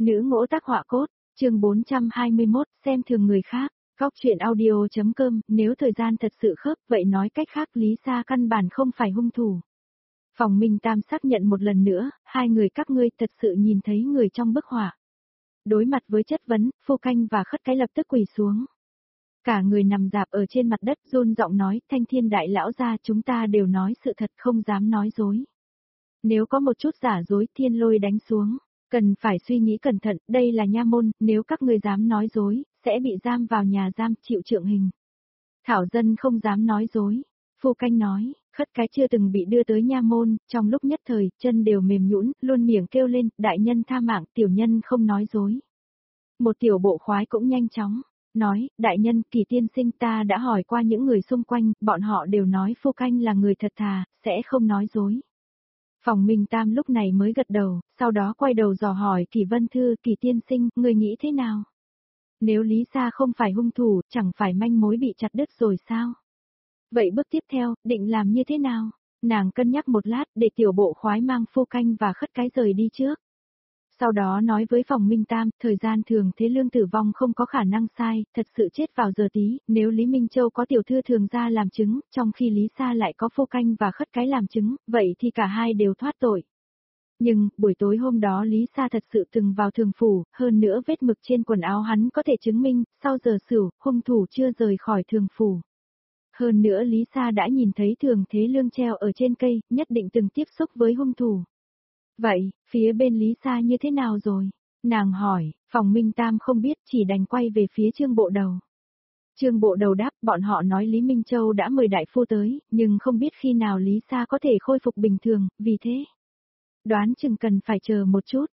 Nữ ngỗ tác họa cốt, chương 421, xem thường người khác. Góc truyện audio.com, nếu thời gian thật sự khớp, vậy nói cách khác Lý Sa căn bản không phải hung thủ. Phòng Minh Tam xác nhận một lần nữa, hai người các ngươi thật sự nhìn thấy người trong bức họa. Đối mặt với chất vấn, Phu Canh và Khất Cái lập tức quỳ xuống. Cả người nằm dạp ở trên mặt đất run giọng nói, Thanh Thiên đại lão gia, chúng ta đều nói sự thật, không dám nói dối. Nếu có một chút giả dối, thiên lôi đánh xuống. Cần phải suy nghĩ cẩn thận, đây là nha môn, nếu các ngươi dám nói dối, sẽ bị giam vào nhà giam, chịu trượng hình. Thảo dân không dám nói dối. Phu Canh nói, Khất Cái chưa từng bị đưa tới nha môn, trong lúc nhất thời, chân đều mềm nhũn, luôn miệng kêu lên, đại nhân tha mạng, tiểu nhân không nói dối. Một tiểu bộ khoái cũng nhanh chóng, nói, đại nhân, Kỳ tiên sinh, ta đã hỏi qua những người xung quanh, bọn họ đều nói Phu Canh là người thật thà, sẽ không nói dối. Phòng Minh Tam lúc này mới gật đầu, sau đó quay đầu dò hỏi Kỳ Vân Thư, Kỳ tiên sinh, người nghĩ thế nào? Nếu Lý Sa không phải hung thủ, chẳng phải manh mối bị chặt đứt rồi sao? Vậy bước tiếp theo, định làm như thế nào? Nàng cân nhắc một lát để tiểu bộ khoái mang Phu Canh và Khất Cái rời đi trước. Sau đó nói với Phòng Minh Tam, thời gian thường thế lương tử vong không có khả năng sai, thật sự chết vào giờ tí, nếu Lý Minh Châu có tiểu thư thường ra làm chứng, trong khi Lý Sa lại có Phu Canh và Khất Cái làm chứng, vậy thì cả hai đều thoát tội. Nhưng, buổi tối hôm đó Lý Sa thật sự từng vào thường phủ, hơn nữa vết mực trên quần áo hắn có thể chứng minh, sau giờ sửu, hung thủ chưa rời khỏi thường phủ. Hơn nữa Lý Sa đã nhìn thấy thường thế lương treo ở trên cây, nhất định từng tiếp xúc với hung thủ. Vậy, phía bên Lý Sa như thế nào rồi? Nàng hỏi, Phòng Minh Tam không biết, chỉ đành quay về phía Trương Bộ Đầu. Trương Bộ Đầu đáp, bọn họ nói Lý Minh Châu đã mời đại phu tới, nhưng không biết khi nào Lý Sa có thể khôi phục bình thường, vì thế. Đoán chừng cần phải chờ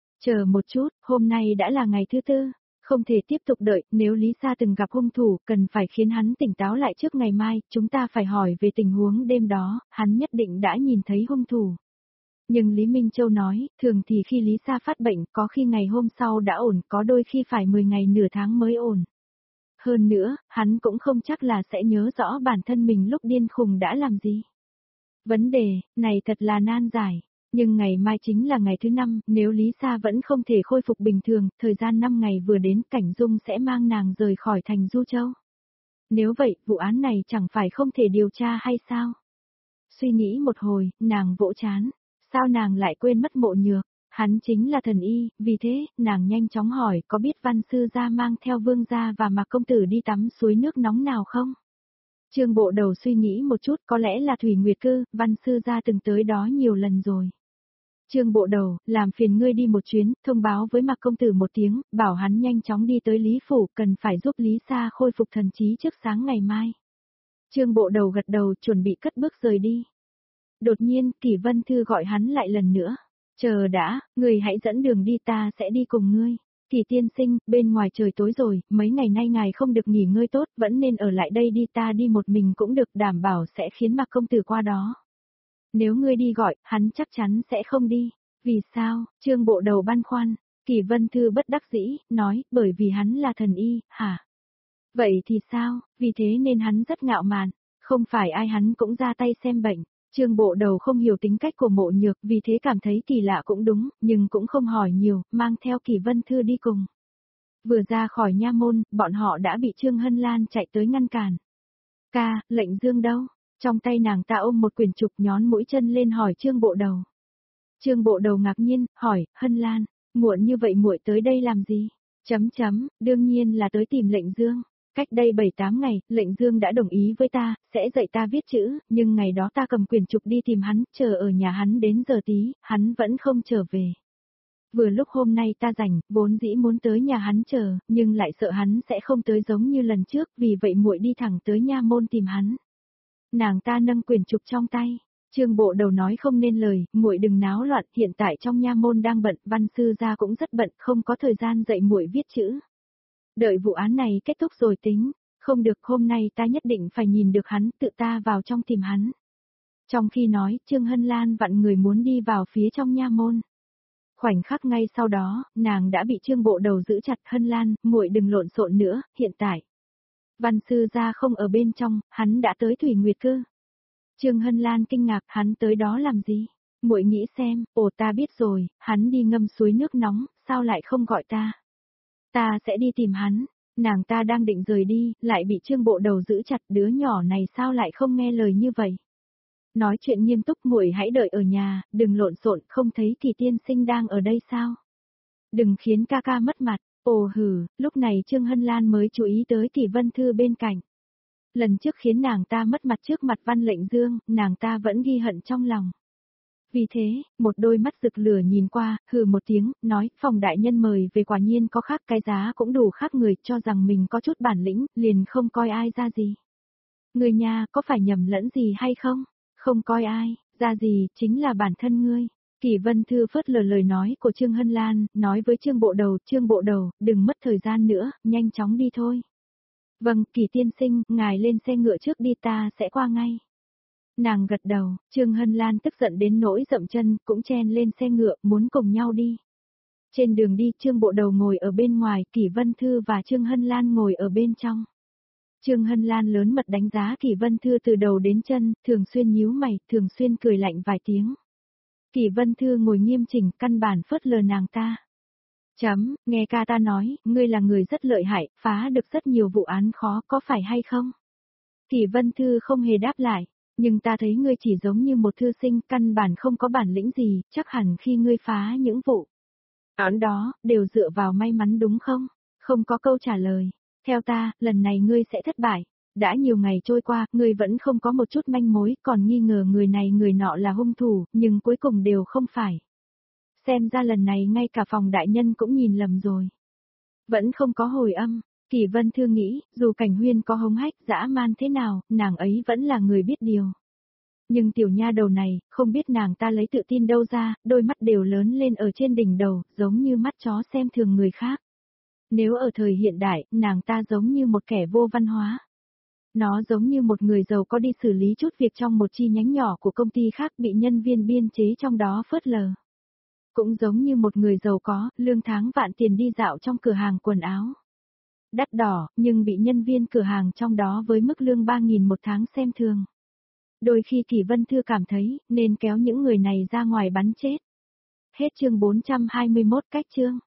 một chút, hôm nay đã là ngày thứ tư, không thể tiếp tục đợi, nếu Lý Sa từng gặp hung thủ, cần phải khiến hắn tỉnh táo lại trước ngày mai, chúng ta phải hỏi về tình huống đêm đó, hắn nhất định đã nhìn thấy hung thủ. Nhưng Lý Minh Châu nói, thường thì khi Lý Sa phát bệnh, có khi ngày hôm sau đã ổn, có đôi khi phải 10 ngày nửa tháng mới ổn. Hơn nữa, hắn cũng không chắc là sẽ nhớ rõ bản thân mình lúc điên khùng đã làm gì. Vấn đề này thật là nan giải. Nhưng ngày mai chính là ngày thứ 5, nếu Lý Sa vẫn không thể khôi phục bình thường, thời gian 5 ngày vừa đến, Cảnh Dung sẽ mang nàng rời khỏi thành Du Châu. Nếu vậy, vụ án này chẳng phải không thể điều tra hay sao? Suy nghĩ một hồi, nàng vỗ chán. Sao nàng lại quên mất Mộ Nhược? Hắn chính là thần y, vì thế, nàng nhanh chóng hỏi có biết Văn Sư gia mang theo Vương gia và Mạc công tử đi tắm suối nước nóng nào không? Trương Bộ Đầu suy nghĩ một chút, có lẽ là Thủy Nguyệt Cư, Văn Sư gia từng tới đó nhiều lần rồi. Trương Bộ Đầu, làm phiền ngươi đi một chuyến, thông báo với Mạc công tử một tiếng, bảo hắn nhanh chóng đi tới Lý Phủ, cần phải giúp Lý Sa khôi phục thần trí trước sáng ngày mai. Trương Bộ Đầu gật đầu, chuẩn bị cất bước rời đi. Đột nhiên, Kỷ Vân Thư gọi hắn lại lần nữa. Chờ đã, người hãy dẫn đường đi, ta sẽ đi cùng ngươi. Kỷ tiên sinh, bên ngoài trời tối rồi, mấy ngày nay ngài không được nghỉ ngơi tốt, vẫn nên ở lại đây đi, ta đi một mình cũng được, đảm bảo sẽ khiến Mạc công tử qua đó. Nếu ngươi đi gọi, hắn chắc chắn sẽ không đi. Vì sao? Trương Bộ Đầu băn khoăn. Kỷ Vân Thư bất đắc dĩ, nói, bởi vì hắn là thần y, hả? Vậy thì sao? Vì thế nên hắn rất ngạo mạn, không phải ai hắn cũng ra tay xem bệnh. Trương Bộ Đầu không hiểu tính cách của Mộ Nhược, vì thế cảm thấy kỳ lạ cũng đúng, nhưng cũng không hỏi nhiều, mang theo Kỷ Vân Thư đi cùng. Vừa ra khỏi nha môn, bọn họ đã bị Trương Hân Lan chạy tới ngăn cản. Ca, lệnh dương đâu? Trong tay nàng ta ôm một quyển trục, nhón mũi chân lên hỏi Trương Bộ Đầu. Trương Bộ Đầu ngạc nhiên, hỏi, Hân Lan, muộn như vậy muội tới đây làm gì? Đương nhiên là tới tìm lệnh dương. Cách đây 7-8 ngày, lệnh dương đã đồng ý với ta, sẽ dạy ta viết chữ, nhưng ngày đó ta cầm quyển trục đi tìm hắn, chờ ở nhà hắn đến giờ tí, hắn vẫn không trở về. Vừa lúc hôm nay ta rảnh, vốn dĩ muốn tới nhà hắn chờ, nhưng lại sợ hắn sẽ không tới giống như lần trước, vì vậy muội đi thẳng tới nha môn tìm hắn. Nàng ta nâng quyển trục trong tay. Trương Bộ Đầu nói không nên lời, muội đừng náo loạn, hiện tại trong nha môn đang bận, Văn Sư gia cũng rất bận, không có thời gian dạy muội viết chữ. Đợi vụ án này kết thúc rồi tính, không được, hôm nay ta nhất định phải nhìn được hắn, tự ta vào trong tìm hắn. Trong khi nói, Trương Hân Lan vặn người muốn đi vào phía trong nha môn. Khoảnh khắc ngay sau đó, nàng đã bị Trương Bộ Đầu giữ chặt. Hân Lan, muội đừng lộn xộn nữa, hiện tại. Văn Sư gia không ở bên trong, hắn đã tới Thủy Nguyệt Cư. Trương Hân Lan kinh ngạc, hắn tới đó làm gì? Muội nghĩ xem, ồ ta biết rồi, hắn đi ngâm suối nước nóng, sao lại không gọi ta? Ta sẽ đi tìm hắn. Nàng ta đang định rời đi, lại bị Trương Bộ Đầu giữ chặt, đứa nhỏ này sao lại không nghe lời như vậy? Nói chuyện nghiêm túc, muội hãy đợi ở nhà, đừng lộn xộn, không thấy Kỳ tiên sinh đang ở đây sao? Đừng khiến ca ca mất mặt. Ồ hừ, lúc này Trương Hân Lan mới chú ý tới Kỳ Vân Thư bên cạnh. Lần trước khiến nàng ta mất mặt trước mặt Văn Lệnh Dương, nàng ta vẫn ghi hận trong lòng. Vì thế, một đôi mắt rực lửa nhìn qua, hừ một tiếng, nói, Phòng đại nhân mời về quả nhiên có khác, cái giá cũng đủ khác người, cho rằng mình có chút bản lĩnh, liền không coi ai ra gì. Người nhà, có phải nhầm lẫn gì hay không? Không coi ai, ra gì, chính là bản thân ngươi. Kỳ Vân Thư phớt lờ lời nói của Trương Hân Lan, nói với Trương Bộ Đầu, đừng mất thời gian nữa, nhanh chóng đi thôi. Vâng, Kỳ tiên sinh, ngài lên xe ngựa trước đi, ta sẽ qua ngay. Nàng gật đầu, Trương Hân Lan tức giận đến nỗi dậm chân, cũng chen lên xe ngựa, muốn cùng nhau đi. Trên đường đi, Trương Bộ Đầu ngồi ở bên ngoài, Kỳ Vân Thư và Trương Hân Lan ngồi ở bên trong. Trương Hân Lan lớn mật đánh giá Kỳ Vân Thư từ đầu đến chân, thường xuyên nhíu mày, thường xuyên cười lạnh vài tiếng. Kỳ Vân Thư ngồi nghiêm chỉnh, căn bản phớt lờ nàng ta. Nghe ca ta nói, ngươi là người rất lợi hại, phá được rất nhiều vụ án khó, có phải hay không? Kỳ Vân Thư không hề đáp lại, nhưng ta thấy ngươi chỉ giống như một thư sinh, căn bản không có bản lĩnh gì, chắc hẳn khi ngươi phá những vụ án đó, đều dựa vào may mắn đúng không? Không có câu trả lời. Theo ta, lần này ngươi sẽ thất bại. Đã nhiều ngày trôi qua, ngươi vẫn không có một chút manh mối, còn nghi ngờ người này người nọ là hung thủ, nhưng cuối cùng đều không phải. Xem ra lần này ngay cả Phòng đại nhân cũng nhìn lầm rồi. Vẫn không có hồi âm. Kỳ Vân Thư nghĩ, dù Cảnh Huyên có hống hách dã man thế nào, nàng ấy vẫn là người biết điều. Nhưng tiểu nha đầu này, không biết nàng ta lấy tự tin đâu ra, đôi mắt đều lớn lên ở trên đỉnh đầu, giống như mắt chó xem thường người khác. Nếu ở thời hiện đại, nàng ta giống như một kẻ vô văn hóa. Nó giống như một người giàu có đi xử lý chút việc trong một chi nhánh nhỏ của công ty khác bị nhân viên biên chế trong đó phớt lờ. Cũng giống như một người giàu có, lương tháng vạn tiền đi dạo trong cửa hàng quần áo. Đắt đỏ, nhưng bị nhân viên cửa hàng trong đó với mức lương 3.000 một tháng xem thường. Đôi khi Kỳ Vân Thư cảm thấy, nên kéo những người này ra ngoài bắn chết. Hết chương 421 cách chương.